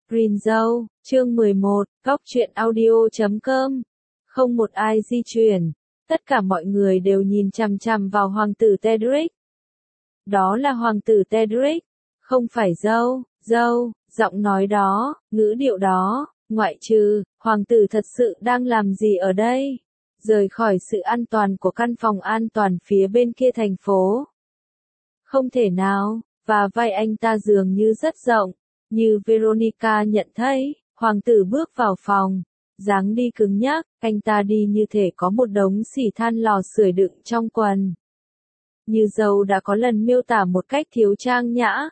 Green Zone, chương 11, góc truyện audio.com. Không một ai di chuyển. Tất cả mọi người đều nhìn chằm chằm vào hoàng tử Tedric. Đó là hoàng tử Tedric, không phải dâu, giọng nói đó, ngữ điệu đó, ngoại trừ, hoàng tử thật sự đang làm gì ở đây? Rời khỏi sự an toàn của căn phòng an toàn phía bên kia thành phố. Không thể nào, và vai anh ta dường như rất rộng. Như Veronica nhận thấy, hoàng tử bước vào phòng, dáng đi cứng nhắc, anh ta đi như thể có một đống xỉ than lò sưởi đựng trong quần. Như dâu đã có lần miêu tả một cách thiếu trang nhã.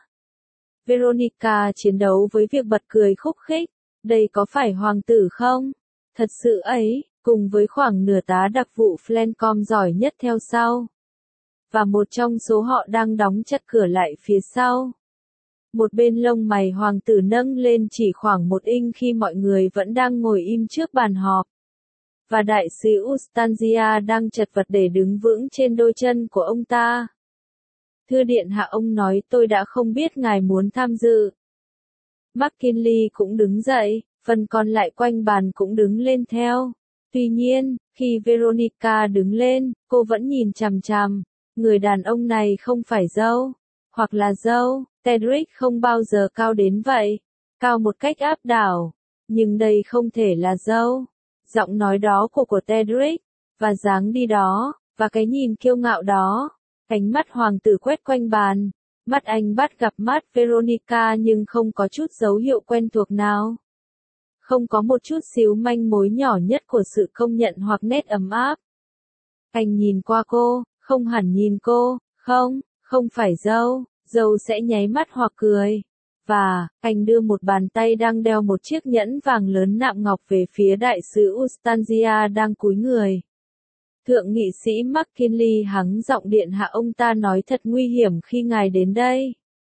Veronica chiến đấu với việc bật cười khúc khích, đây có phải hoàng tử không? Thật sự ấy, cùng với khoảng nửa tá đặc vụ Flancom giỏi nhất theo sau. Và một trong số họ đang đóng chặt cửa lại phía sau. Một bên lông mày hoàng tử nâng lên chỉ khoảng 1 inch khi mọi người vẫn đang ngồi im trước bàn họp. Và đại sứ Ustanzia đang chật vật để đứng vững trên đôi chân của ông ta. Thưa điện hạ, ông nói, tôi đã không biết ngài muốn tham dự. McKinley cũng đứng dậy, phần còn lại quanh bàn cũng đứng lên theo. Tuy nhiên, khi Veronica đứng lên, cô vẫn nhìn chằm chằm. Người đàn ông này không phải dâu, hoặc là dâu. Tedric không bao giờ cao đến vậy, cao một cách áp đảo, nhưng đây không thể là dâu. Giọng nói đó của Tedric, và dáng đi đó, và cái nhìn kiêu ngạo đó. Ánh mắt hoàng tử quét quanh bàn, mắt anh bắt gặp mắt Veronica nhưng không có chút dấu hiệu quen thuộc nào. Không có một chút xíu manh mối nhỏ nhất của sự công nhận hoặc nét ấm áp. Anh nhìn qua cô, không hẳn nhìn cô, không phải dâu. Dâu sẽ nháy mắt hoặc cười. Và, anh đưa một bàn tay đang đeo một chiếc nhẫn vàng lớn nạm ngọc về phía đại sứ Ustanzia đang cúi người. Thượng nghị sĩ McKinley hắng giọng, điện hạ, ông ta nói thật nguy hiểm khi ngài đến đây.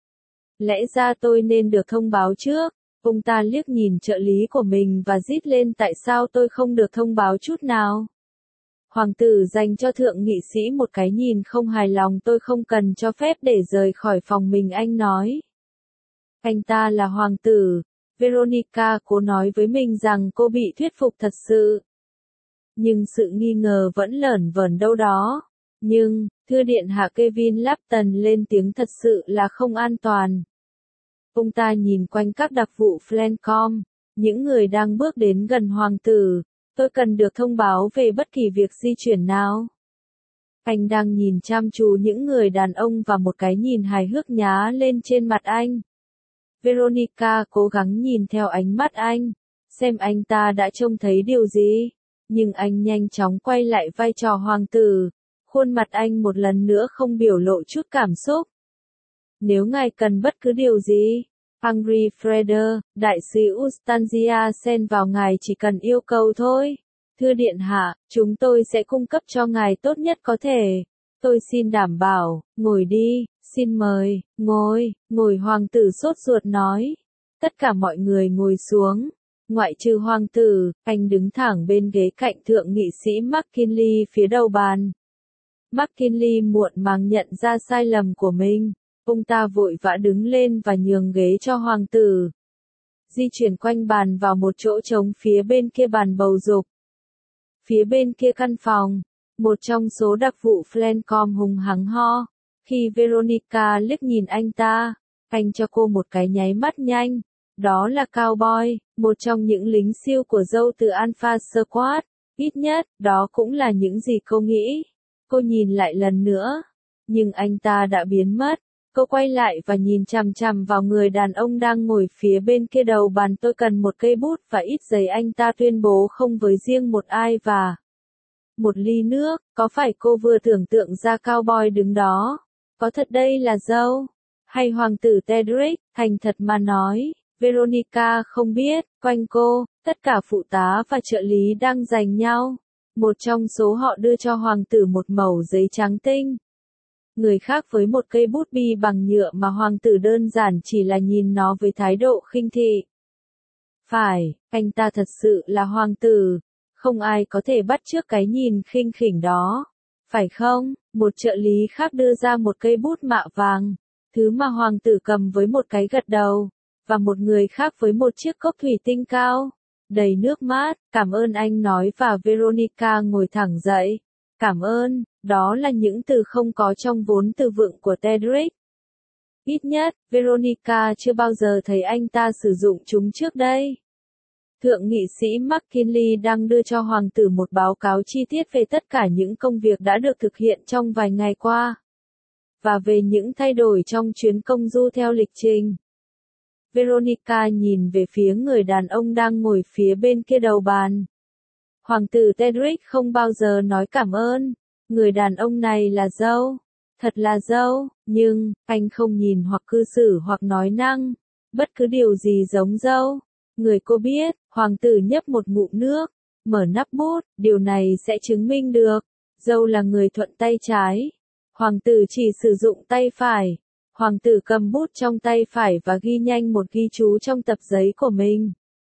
Lẽ ra tôi nên được thông báo trước. Ông ta liếc nhìn trợ lý của mình và rít lên, tại sao tôi không được thông báo chút nào? Hoàng tử dành cho thượng nghị sĩ một cái nhìn không hài lòng. Tôi không cần cho phép để rời khỏi phòng mình, anh nói. Anh ta là hoàng tử. Veronica cố nói với mình rằng cô bị thuyết phục thật sự. Nhưng sự nghi ngờ vẫn lởn vởn đâu đó. Nhưng, thưa điện hạ, Kevin Lapton lên tiếng, thật sự là không an toàn. Ông ta nhìn quanh các đặc vụ Flancom, những người đang bước đến gần hoàng tử. Tôi cần được thông báo về bất kỳ việc di chuyển nào. Anh đang nhìn chăm chú những người đàn ông và một cái nhìn hài hước nhá lên trên mặt anh. Veronica cố gắng nhìn theo ánh mắt anh, xem anh ta đã trông thấy điều gì. Nhưng anh nhanh chóng quay lại vai trò hoàng tử. Khuôn mặt anh một lần nữa không biểu lộ chút cảm xúc. Nếu ngài cần bất cứ điều gì, Henry Freder, đại sứ Ustanzia xen vào, ngài chỉ cần yêu cầu thôi. Thưa điện hạ, chúng tôi sẽ cung cấp cho ngài tốt nhất có thể. Tôi xin đảm bảo, ngồi đi, xin mời, ngồi hoàng tử sốt ruột nói. Tất cả mọi người ngồi xuống, ngoại trừ hoàng tử, anh đứng thẳng bên ghế cạnh thượng nghị sĩ McKinley phía đầu bàn. McKinley muộn màng nhận ra sai lầm của mình. Ông ta vội vã đứng lên và nhường ghế cho hoàng tử. Di chuyển quanh bàn vào một chỗ trống phía bên kia bàn bầu dục. Phía bên kia căn phòng, một trong số đặc vụ Flancom hùng hắng ho. Khi Veronica liếc nhìn anh ta, anh cho cô một cái nháy mắt nhanh. Đó là Cowboy, một trong những lính siêu của dâu từ Alpha Squad. Ít nhất, đó cũng là những gì cô nghĩ. Cô nhìn lại lần nữa, nhưng anh ta đã biến mất. Cô quay lại và nhìn chằm chằm vào người đàn ông đang ngồi phía bên kia đầu bàn. Tôi cần một cây bút và ít giấy, anh ta tuyên bố, không với riêng một ai, và một ly nước. Có phải cô vừa tưởng tượng ra Cowboy đứng đó? Có thật đây là dâu? Hay hoàng tử Tedric? Thành thật mà nói, Veronica không biết. Quanh cô, tất cả phụ tá và trợ lý đang giành nhau. Một trong số họ đưa cho hoàng tử một mẩu giấy trắng tinh. Người khác với một cây bút bi bằng nhựa mà hoàng tử đơn giản chỉ là nhìn nó với thái độ khinh thị. Phải, anh ta thật sự là hoàng tử. Không ai có thể bắt chước cái nhìn khinh khỉnh đó. Phải không? Một trợ lý khác đưa ra một cây bút mạ vàng. Thứ mà hoàng tử cầm với một cái gật đầu. và một người khác với một chiếc cốc thủy tinh cao, đầy nước mát. Cảm ơn anh nói và Veronica ngồi thẳng dậy. Cảm ơn, đó là những từ không có trong vốn từ vựng của Tedric. Ít nhất, Veronica chưa bao giờ thấy anh ta sử dụng chúng trước đây. Thượng nghị sĩ McKinley đang đưa cho hoàng tử một báo cáo chi tiết về tất cả những công việc đã được thực hiện trong vài ngày qua, và về những thay đổi trong chuyến công du theo lịch trình. Veronica nhìn về phía người đàn ông đang ngồi phía bên kia đầu bàn. Hoàng tử Tedric không bao giờ nói cảm ơn. Người đàn ông này là dâu. Thật là dâu, nhưng, anh không nhìn hoặc cư xử hoặc nói năng bất cứ điều gì giống dâu. Người cô biết, hoàng tử nhấp một ngụm nước, mở nắp bút, điều này sẽ chứng minh được. Dâu là người thuận tay trái. Hoàng tử chỉ sử dụng tay phải. Hoàng tử cầm bút trong tay phải và ghi nhanh một ghi chú trong tập giấy của mình.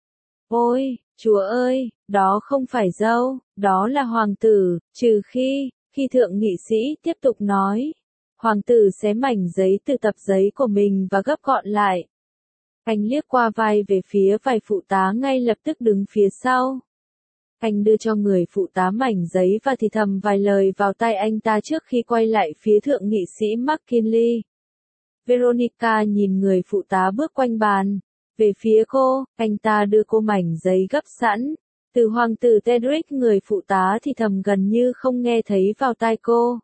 Ôi, Chúa ơi, đó không phải dâu, đó là hoàng tử, trừ khi thượng nghị sĩ tiếp tục nói. Hoàng tử xé mảnh giấy từ tập giấy của mình và gấp gọn lại. Anh liếc qua vai về phía vài phụ tá ngay lập tức đứng phía sau. Anh đưa cho người phụ tá mảnh giấy và thì thầm vài lời vào tai anh ta trước khi quay lại phía thượng nghị sĩ McKinley. Veronica nhìn người phụ tá bước quanh bàn. Về phía cô, anh ta đưa cô mảnh giấy gấp sẵn. Từ hoàng tử Tedric, người phụ tá thì thầm gần như không nghe thấy vào tai cô.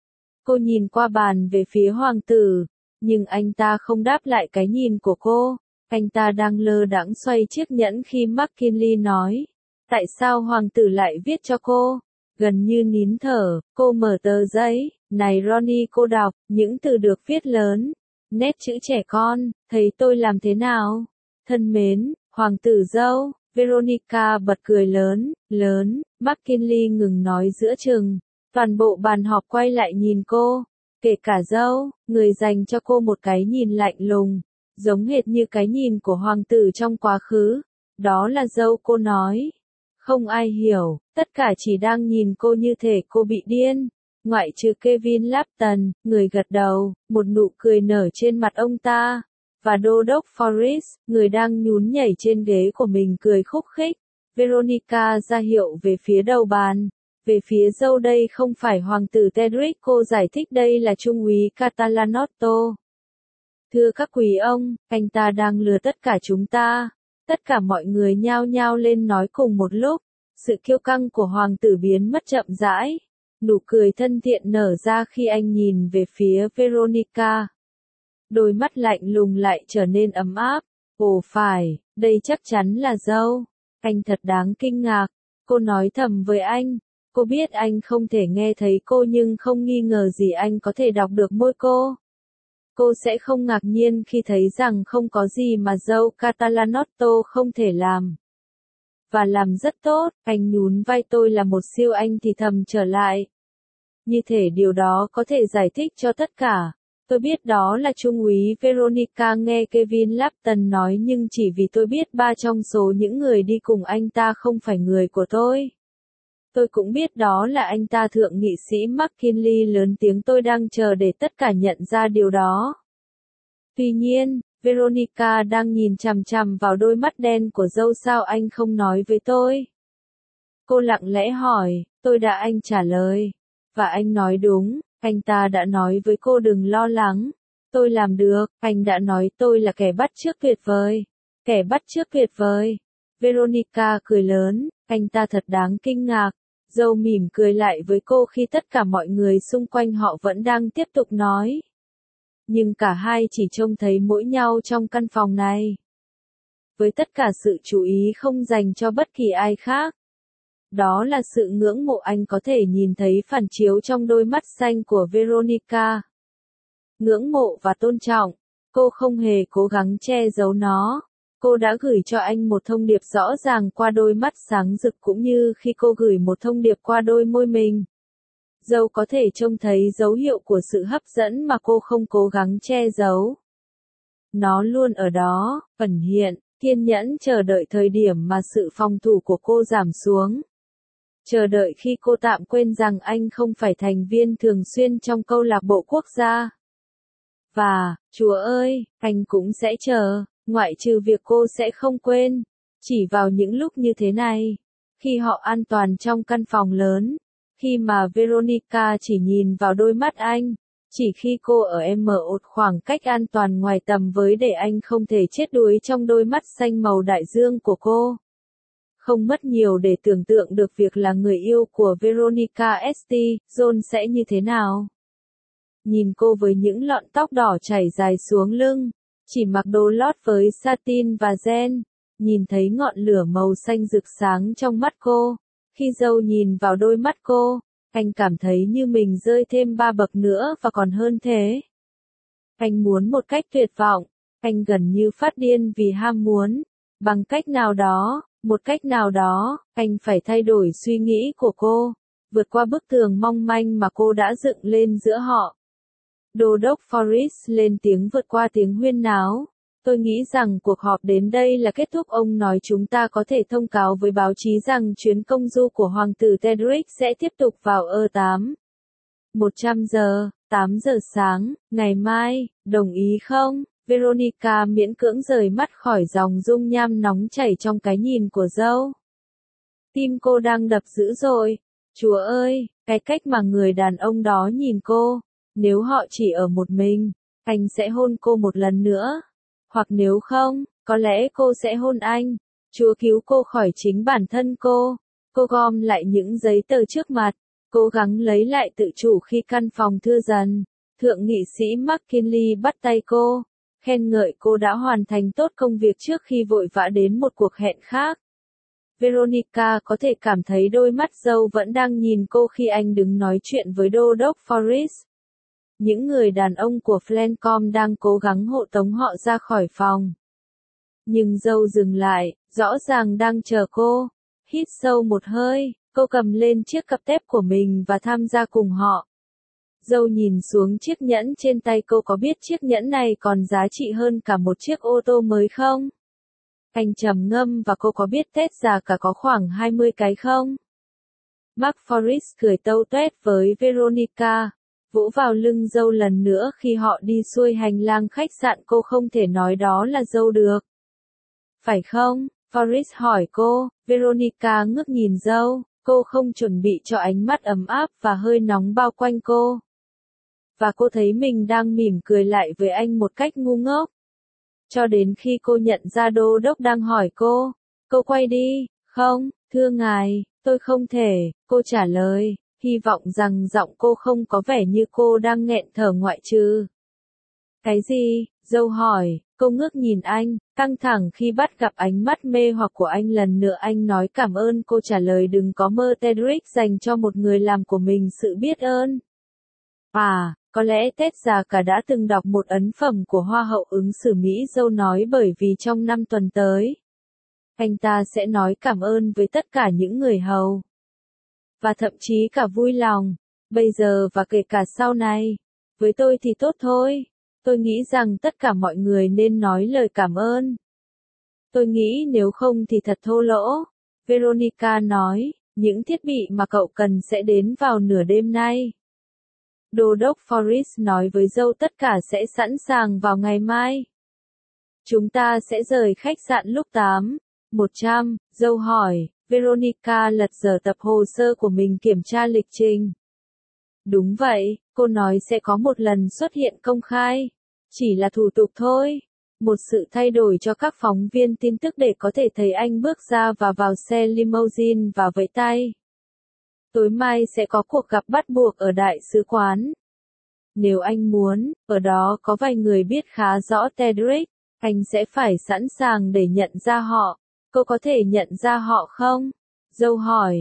Cô nhìn qua bàn về phía hoàng tử, nhưng anh ta không đáp lại cái nhìn của cô. Anh ta đang lơ đãng xoay chiếc nhẫn khi McKinley nói. Tại sao hoàng tử lại viết cho cô? Gần như nín thở, cô mở tờ giấy. Này Ronnie, cô đọc, những từ được viết lớn. Nét chữ trẻ con, thấy tôi làm thế nào? Thân mến, hoàng tử dâu. Veronica bật cười lớn. McKinley ngừng nói giữa chừng. Toàn bộ bàn họp quay lại nhìn cô. Kể cả dâu, người dành cho cô một cái nhìn lạnh lùng, giống hệt như cái nhìn của hoàng tử trong quá khứ. Đó là dâu, cô nói. Không ai hiểu, tất cả chỉ đang nhìn cô như thể cô bị điên. Ngoại trừ Kevin Lapton, người gật đầu, một nụ cười nở trên mặt ông ta. Và đô đốc Forrest, người đang nhún nhảy trên ghế của mình cười khúc khích. Veronica ra hiệu về phía đầu bàn. Về phía dâu, đây không phải hoàng tử Tedric, cô giải thích, đây là trung úy Catalanotto. Thưa các quý ông, anh ta đang lừa tất cả chúng ta. Tất cả mọi người nhao nhao lên nói cùng một lúc. Sự kiêu căng của hoàng tử biến mất chậm rãi. Nụ cười thân thiện nở ra khi anh nhìn về phía Veronica. Đôi mắt lạnh lùng lại trở nên ấm áp. Ồ phải, đây chắc chắn là dâu. Anh thật đáng kinh ngạc. Cô nói thầm với anh. Cô biết anh không thể nghe thấy cô nhưng không nghi ngờ gì anh có thể đọc được môi cô. Cô sẽ không ngạc nhiên khi thấy rằng không có gì mà dâu Catalanotto không thể làm. Và làm rất tốt, anh nhún vai. Tôi là một siêu anh thì thầm trở lại. Như thể điều đó có thể giải thích cho tất cả. Tôi biết đó là trung úy. Veronica nghe Kevin Lapton nói, nhưng chỉ vì tôi biết 3 trong số những người đi cùng anh ta không phải người của tôi. Tôi cũng biết đó là anh ta. Thượng nghị sĩ McKinley lớn tiếng. Tôi đang chờ để tất cả nhận ra điều đó. Tuy nhiên, Veronica đang nhìn chằm chằm vào đôi mắt đen của dâu. Sao anh không nói với tôi? Cô lặng lẽ hỏi. Tôi đã, anh trả lời. Và anh nói đúng, anh ta đã nói với cô đừng lo lắng. Tôi làm được, anh đã nói tôi là kẻ bắt chước tuyệt vời. Kẻ bắt chước tuyệt vời. Veronica cười lớn, anh ta thật đáng kinh ngạc. Dâu mỉm cười lại với cô khi tất cả mọi người xung quanh họ vẫn đang tiếp tục nói. Nhưng cả hai chỉ trông thấy mỗi nhau trong căn phòng này. Với tất cả sự chú ý không dành cho bất kỳ ai khác. Đó là sự ngưỡng mộ anh có thể nhìn thấy phản chiếu trong đôi mắt xanh của Veronica. Ngưỡng mộ và tôn trọng. Cô không hề cố gắng che giấu nó. Cô đã gửi cho anh một thông điệp rõ ràng qua đôi mắt sáng rực, cũng như khi cô gửi một thông điệp qua đôi môi mình. Dâu có thể trông thấy dấu hiệu của sự hấp dẫn mà cô không cố gắng che giấu. Nó luôn ở đó, ẩn hiện, kiên nhẫn chờ đợi thời điểm mà sự phòng thủ của cô giảm xuống. Chờ đợi khi cô tạm quên rằng anh không phải thành viên thường xuyên trong câu lạc bộ quốc gia. Và, Chúa ơi, anh cũng sẽ chờ. Ngoại trừ việc cô sẽ không quên, chỉ vào những lúc như thế này, khi họ an toàn trong căn phòng lớn, khi mà Veronica chỉ nhìn vào đôi mắt anh, chỉ khi cô ở em mở một khoảng cách an toàn ngoài tầm với để anh không thể chết đuối trong đôi mắt xanh màu đại dương của cô. Không mất nhiều để tưởng tượng được việc là người yêu của Veronica St. John sẽ như thế nào. Nhìn cô với những lọn tóc đỏ chảy dài xuống lưng, chỉ mặc đồ lót với satin và ren, nhìn thấy ngọn lửa màu xanh rực sáng trong mắt cô. Khi Dâu nhìn vào đôi mắt cô, anh cảm thấy như mình rơi thêm 3 bậc nữa và còn hơn thế. Anh muốn một cách tuyệt vọng, anh gần như phát điên vì ham muốn. Bằng cách nào đó, một cách nào đó, anh phải thay đổi suy nghĩ của cô, vượt qua bức tường mong manh mà cô đã dựng lên giữa họ. Đô đốc Forrest lên tiếng vượt qua tiếng huyên náo. Tôi nghĩ rằng cuộc họp đến đây là kết thúc. Ông nói chúng ta có thể thông cáo với báo chí rằng chuyến công du của Hoàng tử Tedric sẽ tiếp tục vào 100 giờ, 8 giờ sáng, ngày mai, đồng ý không? Veronica miễn cưỡng rời mắt khỏi dòng dung nham nóng chảy trong cái nhìn của Dâu. Tim cô đang đập dữ dội. Chúa ơi, cái cách mà người đàn ông đó nhìn cô. Nếu họ chỉ ở một mình, anh sẽ hôn cô một lần nữa. Hoặc nếu không, có lẽ cô sẽ hôn anh. Chúa cứu cô khỏi chính bản thân cô. Cô gom lại những giấy tờ trước mặt, cố gắng lấy lại tự chủ khi căn phòng thưa dần. Thượng nghị sĩ McKinley bắt tay cô, khen ngợi cô đã hoàn thành tốt công việc trước khi vội vã đến một cuộc hẹn khác. Veronica có thể cảm thấy đôi mắt Dâu vẫn đang nhìn cô khi anh đứng nói chuyện với đô đốc Forrest. Những người đàn ông của Flancom đang cố gắng hộ tống họ ra khỏi phòng. Nhưng Dâu dừng lại, rõ ràng đang chờ cô. Hít sâu một hơi, cô cầm lên chiếc cặp tép của mình và tham gia cùng họ. Dâu nhìn xuống chiếc nhẫn trên tay cô. Có biết chiếc nhẫn này còn giá trị hơn cả một chiếc ô tô mới không? Anh trầm ngâm và cô có biết Tết già cả có khoảng 20 cái không? Mark Forrest cười tâu tuét với Veronica, vỗ vào lưng Dâu lần nữa khi họ đi xuôi hành lang khách sạn. Cô không thể nói đó là Dâu được. Phải không? Forrest hỏi cô. Veronica ngước nhìn Dâu, cô không chuẩn bị cho ánh mắt ấm áp và hơi nóng bao quanh cô. Và cô thấy mình đang mỉm cười lại với anh một cách ngu ngốc. Cho đến khi cô nhận ra đô đốc đang hỏi cô. Cô quay đi. Không, thưa ngài, tôi không thể, cô trả lời, hy vọng rằng giọng cô không có vẻ như cô đang nghẹn thở ngoại trừ. Cái gì? Dâu hỏi. Cô ngước nhìn anh, căng thẳng khi bắt gặp ánh mắt mê hoặc của anh lần nữa. Anh nói cảm ơn. Cô trả lời đừng có mơ. Tedric dành cho một người làm của mình sự biết ơn. À, có lẽ Tết già cả đã từng đọc một ấn phẩm của Hoa hậu ứng xử Mỹ. Dâu nói bởi vì trong 5 tuần tới, anh ta sẽ nói cảm ơn với tất cả những người hầu. Và thậm chí cả vui lòng, bây giờ và kể cả sau này. Với tôi thì tốt thôi. Tôi nghĩ rằng tất cả mọi người nên nói lời cảm ơn. Tôi nghĩ nếu không thì thật thô lỗ. Veronica nói, những thiết bị mà cậu cần sẽ đến vào nửa đêm nay. Đô đốc Forrest nói với Dâu tất cả sẽ sẵn sàng vào ngày mai. Chúng ta sẽ rời khách sạn lúc 100, Dâu hỏi. Veronica lật dở tập hồ sơ của mình kiểm tra lịch trình. Đúng vậy, cô nói sẽ có một lần xuất hiện công khai. Chỉ là thủ tục thôi. Một sự thay đổi cho các phóng viên tin tức để có thể thấy anh bước ra và vào xe limousine và vẫy tay. Tối mai sẽ có cuộc gặp bắt buộc ở đại sứ quán. Nếu anh muốn, ở đó có vài người biết khá rõ Tedric, anh sẽ phải sẵn sàng để nhận ra họ. Cô có thể nhận ra họ không? Dâu hỏi.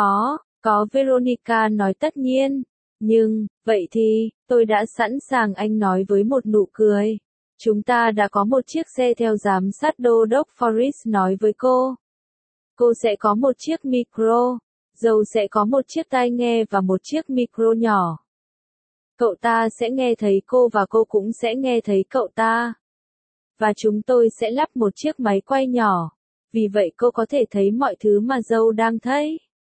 Có Veronica nói tất nhiên. Nhưng, vậy thì, tôi đã sẵn sàng. Anh nói với một nụ cười. Chúng ta đã có một chiếc xe theo giám sát. Đô đốc Forrest nói với cô. Cô sẽ có một chiếc micro. Dâu sẽ có một chiếc tai nghe và một chiếc micro nhỏ. Cậu ta sẽ nghe thấy cô và cô cũng sẽ nghe thấy cậu ta. Và chúng tôi sẽ lắp một chiếc máy quay nhỏ. Vì vậy cô có thể thấy mọi thứ mà Dâu đang thấy.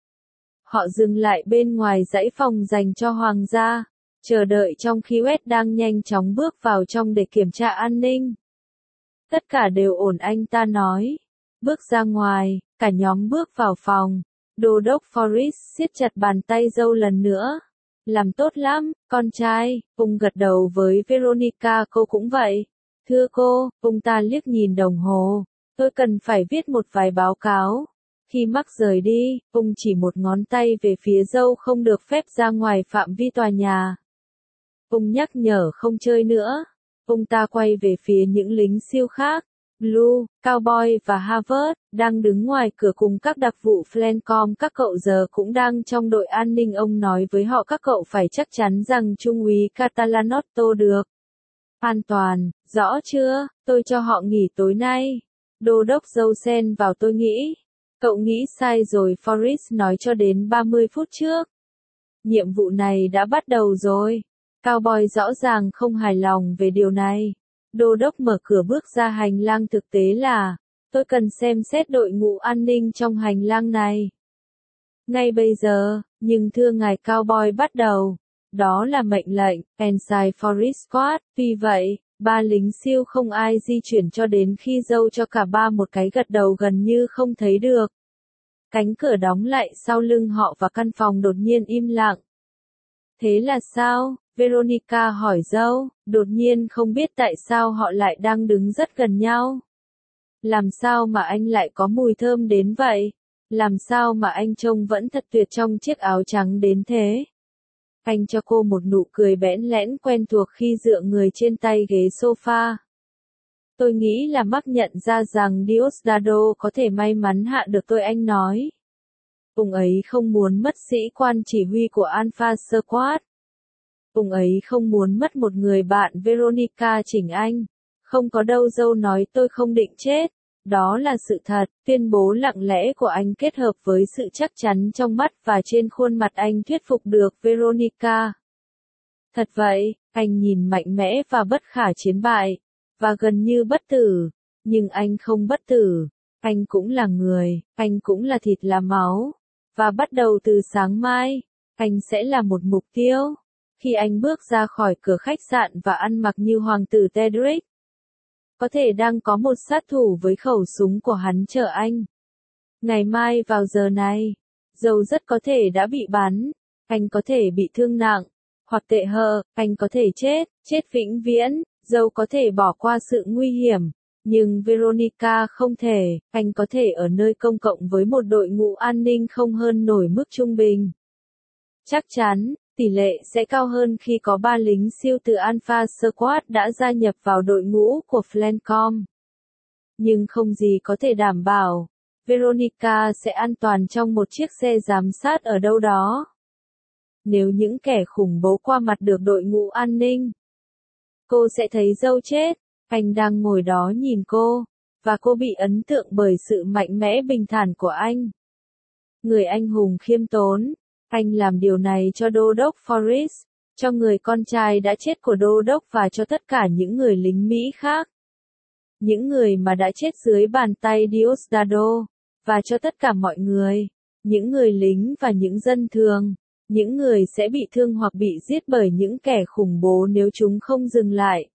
Họ dừng lại bên ngoài dãy phòng dành cho hoàng gia, chờ đợi trong khi West đang nhanh chóng bước vào trong để kiểm tra an ninh. Tất cả đều ổn anh ta nói. Bước ra ngoài, cả nhóm bước vào phòng. Đô đốc Forrest siết chặt bàn tay dâu lần nữa. Làm tốt lắm, con trai, ông gật đầu với Veronica, cô cũng vậy. Thưa cô, ông ta liếc nhìn đồng hồ. Tôi cần phải viết một vài báo cáo. Khi Mark rời đi, ông chỉ một ngón tay về phía dâu không được phép ra ngoài phạm vi tòa nhà. Ông nhắc nhở không chơi nữa. Ông ta quay về phía những lính siêu khác. Blue, Cowboy và Harvard, đang đứng ngoài cửa cùng các đặc vụ Flancom. Các cậu giờ cũng đang trong đội an ninh. Ông nói với họ các cậu phải chắc chắn rằng Trung úy Catalanotto được an toàn, rõ chưa? Tôi cho họ nghỉ tối nay. Đô đốc dâu xen vào, tôi nghĩ. Cậu nghĩ sai rồi, Forrest nói cho đến 30 phút trước. Nhiệm vụ này đã bắt đầu rồi. Cowboy rõ ràng không hài lòng về điều này. Đô đốc mở cửa bước ra hành lang, thực tế là, tôi cần xem xét đội ngũ an ninh trong hành lang này. Ngay bây giờ, nhưng thưa ngài, Cowboy bắt đầu. Đó là mệnh lệnh, Ensign Forrest Squad. Tuy vậy, ba lính siêu không ai di chuyển cho đến khi dâu cho cả ba một cái gật đầu gần như không thấy được. Cánh cửa đóng lại sau lưng họ và căn phòng đột nhiên im lặng. Thế là sao? Veronica hỏi dâu, đột nhiên không biết tại sao họ lại đang đứng rất gần nhau. Làm sao mà anh lại có mùi thơm đến vậy? Làm sao mà anh trông vẫn thật tuyệt trong chiếc áo trắng đến thế? Anh cho cô một nụ cười bẽn lẽn quen thuộc khi dựa người trên tay ghế sofa. Tôi nghĩ là Mark nhận ra rằng Diosdado có thể may mắn hạ được tôi, anh nói. Ông ấy không muốn mất sĩ quan chỉ huy của Alpha Squad. Ông ấy không muốn mất một người bạn. Veronica chỉnh anh. Không có đâu, dâu nói, tôi không định chết. Đó là sự thật. Tuyên bố lặng lẽ của anh kết hợp với sự chắc chắn trong mắt và trên khuôn mặt anh thuyết phục được Veronica. Thật vậy, anh nhìn mạnh mẽ và bất khả chiến bại, và gần như bất tử. Nhưng anh không bất tử. Anh cũng là người, anh cũng là thịt là máu. Và bắt đầu từ sáng mai, anh sẽ là một mục tiêu. Khi anh bước ra khỏi cửa khách sạn và ăn mặc như hoàng tử Tedric, có thể đang có một sát thủ với khẩu súng của hắn chờ anh. Ngày mai vào giờ này, dâu rất có thể đã bị bắn, anh có thể bị thương nặng, hoặc tệ hơn, anh có thể chết vĩnh viễn, dâu có thể bỏ qua sự nguy hiểm. Nhưng Veronica không thể, anh có thể ở nơi công cộng với một đội ngũ an ninh không hơn nổi mức trung bình. Chắc chắn, tỷ lệ sẽ cao hơn khi có 3 lính siêu từ Alpha Squad đã gia nhập vào đội ngũ của Flancom. Nhưng không gì có thể đảm bảo, Veronica sẽ an toàn trong một chiếc xe giám sát ở đâu đó. Nếu những kẻ khủng bố qua mặt được đội ngũ an ninh, cô sẽ thấy dâu chết. Anh đang ngồi đó nhìn cô, và cô bị ấn tượng bởi sự mạnh mẽ bình thản của anh. Người anh hùng khiêm tốn. Anh làm điều này cho Đô đốc Forrest, cho người con trai đã chết của Đô đốc và cho tất cả những người lính Mỹ khác. Những người mà đã chết dưới bàn tay Diosdado, và cho tất cả mọi người, những người lính và những dân thường, những người sẽ bị thương hoặc bị giết bởi những kẻ khủng bố nếu chúng không dừng lại.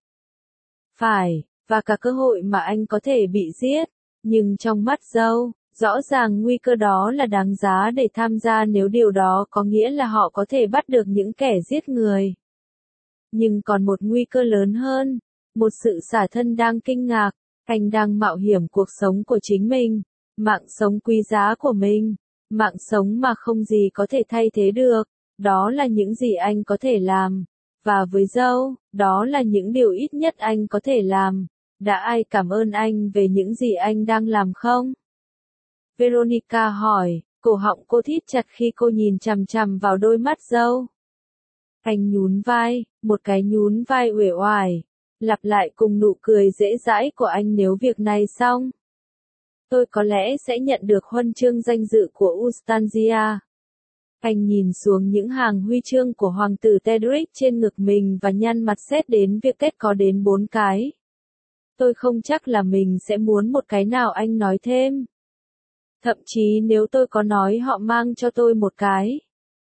Phải, và cả cơ hội mà anh có thể bị giết, nhưng trong mắt dâu, rõ ràng nguy cơ đó là đáng giá để tham gia nếu điều đó có nghĩa là họ có thể bắt được những kẻ giết người. Nhưng còn một nguy cơ lớn hơn, một sự xả thân đang kinh ngạc, anh đang mạo hiểm cuộc sống của chính mình, mạng sống quý giá của mình, mạng sống mà không gì có thể thay thế được, đó là những gì anh có thể làm. Và với dâu, đó là những điều ít nhất anh có thể làm. Đã ai cảm ơn anh về những gì anh đang làm không? Veronica hỏi, cổ họng cô thít chặt khi cô nhìn chằm chằm vào đôi mắt dâu. Anh nhún vai, một cái nhún vai uể oải, lặp lại cùng nụ cười dễ dãi của anh, nếu việc này xong, tôi có lẽ sẽ nhận được huân chương danh dự của Ustanzia. Anh nhìn xuống những hàng huy chương của hoàng tử Tedric trên ngực mình và nhăn mặt xét đến việc kết có đến 4 cái. Tôi không chắc là mình sẽ muốn một cái nào, anh nói thêm. Thậm chí nếu tôi có nói họ mang cho tôi một cái,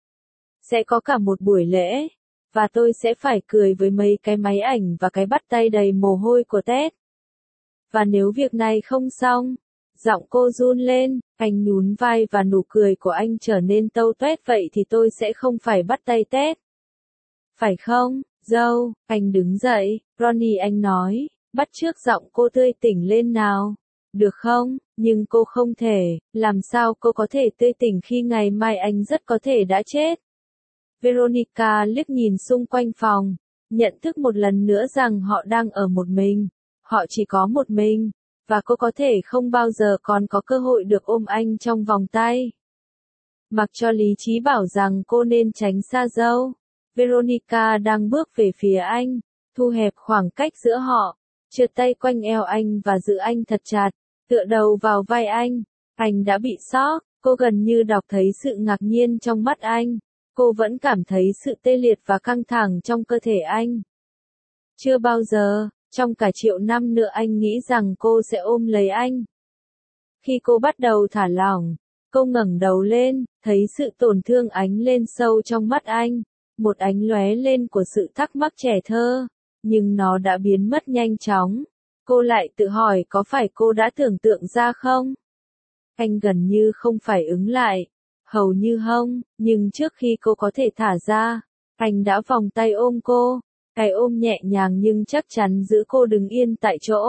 sẽ có cả một buổi lễ, và tôi sẽ phải cười với mấy cái máy ảnh và cái bắt tay đầy mồ hôi của Ted. Và nếu việc này không xong, giọng cô run lên, anh nhún vai và nụ cười của anh trở nên tâu tuét, vậy thì tôi sẽ không phải bắt tay Ted. Phải không, dâu? Anh đứng dậy, Ronnie anh nói, bắt chước giọng cô tươi tỉnh lên nào. Được không, nhưng cô không thể, làm sao cô có thể tươi tỉnh khi ngày mai anh rất có thể đã chết. Veronica liếc nhìn xung quanh phòng, nhận thức một lần nữa rằng họ đang ở một mình. Họ chỉ có một mình, và cô có thể không bao giờ còn có cơ hội được ôm anh trong vòng tay. Mặc cho lý trí bảo rằng cô nên tránh xa dâu, Veronica đang bước về phía anh, thu hẹp khoảng cách giữa họ, trượt tay quanh eo anh và giữ anh thật chặt, tựa đầu vào vai anh. Anh đã bị sốc, cô gần như đọc thấy sự ngạc nhiên trong mắt anh. Cô vẫn cảm thấy sự tê liệt và căng thẳng trong cơ thể anh. Chưa bao giờ, trong cả triệu năm nữa anh nghĩ rằng cô sẽ ôm lấy anh. Khi cô bắt đầu thả lỏng, cô ngẩng đầu lên, thấy sự tổn thương ánh lên sâu trong mắt anh, một ánh lóe lên của sự thắc mắc trẻ thơ, nhưng nó đã biến mất nhanh chóng. Cô lại tự hỏi có phải cô đã tưởng tượng ra không? Anh gần như không phải ứng lại, hầu như không, nhưng trước khi cô có thể thả ra, anh đã vòng tay ôm cô, cái ôm nhẹ nhàng nhưng chắc chắn giữ cô đứng yên tại chỗ.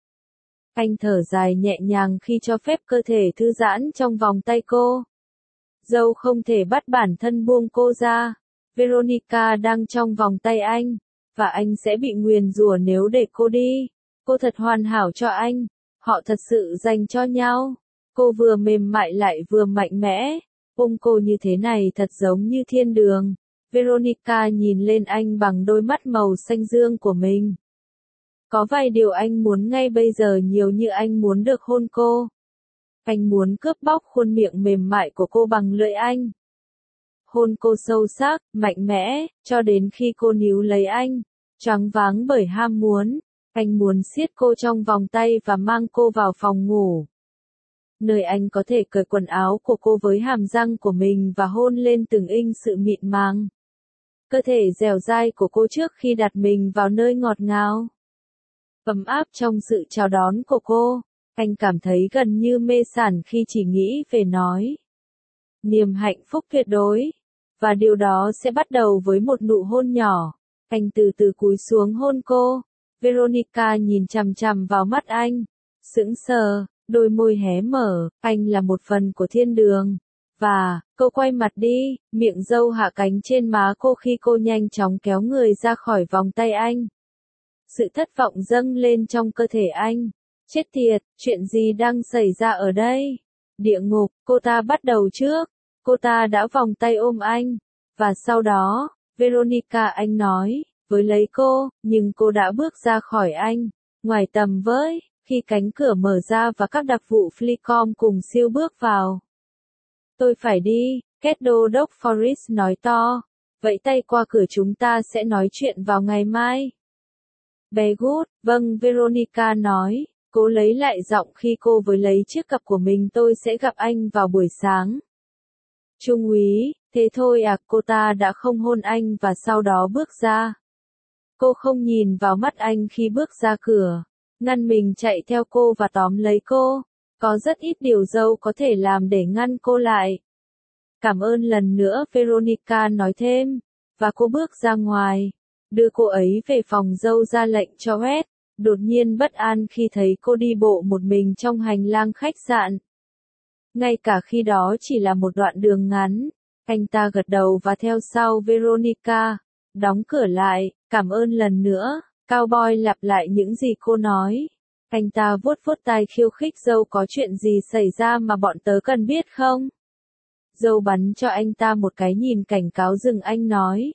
Anh thở dài nhẹ nhàng khi cho phép cơ thể thư giãn trong vòng tay cô. Dâu không thể bắt bản thân buông cô ra. Veronica đang trong vòng tay anh, và anh sẽ bị nguyền rủa nếu để cô đi. Cô thật hoàn hảo cho anh, họ thật sự dành cho nhau. Cô vừa mềm mại lại vừa mạnh mẽ, ôm cô như thế này thật giống như thiên đường. Veronica nhìn lên anh bằng đôi mắt màu xanh dương của mình. Có vài điều anh muốn ngay bây giờ nhiều như anh muốn được hôn cô. Anh muốn cướp bóc khuôn miệng mềm mại của cô bằng lưỡi anh. Hôn cô sâu sắc, mạnh mẽ, cho đến khi cô níu lấy anh, choáng váng bởi ham muốn. Anh muốn siết cô trong vòng tay và mang cô vào phòng ngủ, nơi anh có thể cởi quần áo của cô với hàm răng của mình và hôn lên từng inch sự mịn màng. Cơ thể dẻo dai của cô trước khi đặt mình vào nơi ngọt ngào. Ấm áp trong sự chào đón của cô, anh cảm thấy gần như mê sảng khi chỉ nghĩ về nói. Niềm hạnh phúc tuyệt đối. Và điều đó sẽ bắt đầu với một nụ hôn nhỏ. Anh từ từ cúi xuống hôn cô. Veronica nhìn chằm chằm vào mắt anh. Sững sờ, đôi môi hé mở, anh là một phần của thiên đường. Và, cô quay mặt đi, miệng dâu hạ cánh trên má cô khi cô nhanh chóng kéo người ra khỏi vòng tay anh. Sự thất vọng dâng lên trong cơ thể anh. Chết tiệt, chuyện gì đang xảy ra ở đây? Địa ngục, cô ta bắt đầu trước. Cô ta đã vòng tay ôm anh. Và sau đó, Veronica anh nói, với lấy cô, nhưng cô đã bước ra khỏi anh. Ngoài tầm với, khi cánh cửa mở ra và các đặc vụ Flicom cùng siêu bước vào. Tôi phải đi, Keddo Doc Forrest nói to. Vẫy tay qua cửa, chúng ta sẽ nói chuyện vào ngày mai. Bé Good, vâng, Veronica nói, cố lấy lại giọng khi cô với lấy chiếc cặp của mình. Tôi sẽ gặp anh vào buổi sáng. Trung úy, thế thôi à? Cô ta đã không hôn anh và sau đó bước ra. Cô không nhìn vào mắt anh khi bước ra cửa, ngăn mình chạy theo cô và tóm lấy cô. Có rất ít điều dâu có thể làm để ngăn cô lại. Cảm ơn lần nữa, Veronica nói thêm, và cô bước ra ngoài, đưa cô ấy về phòng. Dâu ra lệnh cho Wes, đột nhiên bất an khi thấy cô đi bộ một mình trong hành lang khách sạn. Ngay cả khi đó chỉ là một đoạn đường ngắn, anh ta gật đầu và theo sau Veronica, đóng cửa lại. Cảm ơn lần nữa, Cowboy lặp lại những gì cô nói. Anh ta vuốt vuốt tai khiêu khích dâu. Có chuyện gì xảy ra mà bọn tớ cần biết không? Dâu bắn cho anh ta một cái nhìn cảnh cáo. Dừng, anh nói.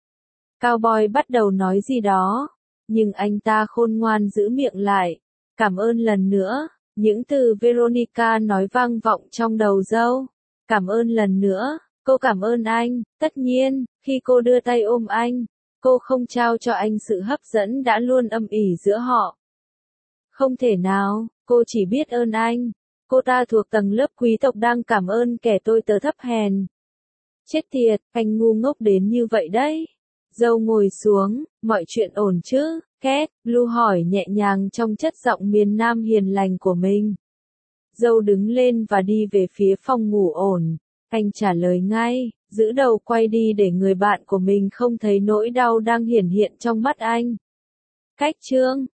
Cowboy bắt đầu nói gì đó, nhưng anh ta khôn ngoan giữ miệng lại. Cảm ơn lần nữa. Những từ Veronica nói vang vọng trong đầu dâu. Cảm ơn lần nữa, cô cảm ơn anh. Tất nhiên, khi cô đưa tay ôm anh, cô không trao cho anh sự hấp dẫn đã luôn âm ỉ giữa họ. Không thể nào, cô chỉ biết ơn anh. Cô ta thuộc tầng lớp quý tộc đang cảm ơn kẻ tôi tớ thấp hèn. Chết tiệt, anh ngu ngốc đến như vậy đấy. Dâu ngồi xuống, mọi chuyện ổn chứ? Két, Blue hỏi nhẹ nhàng trong chất giọng miền Nam hiền lành của mình. Dâu đứng lên và đi về phía phòng ngủ ổn. Anh trả lời ngay, giữ đầu quay đi để người bạn của mình không thấy nỗi đau đang hiển hiện trong mắt anh. Cách chương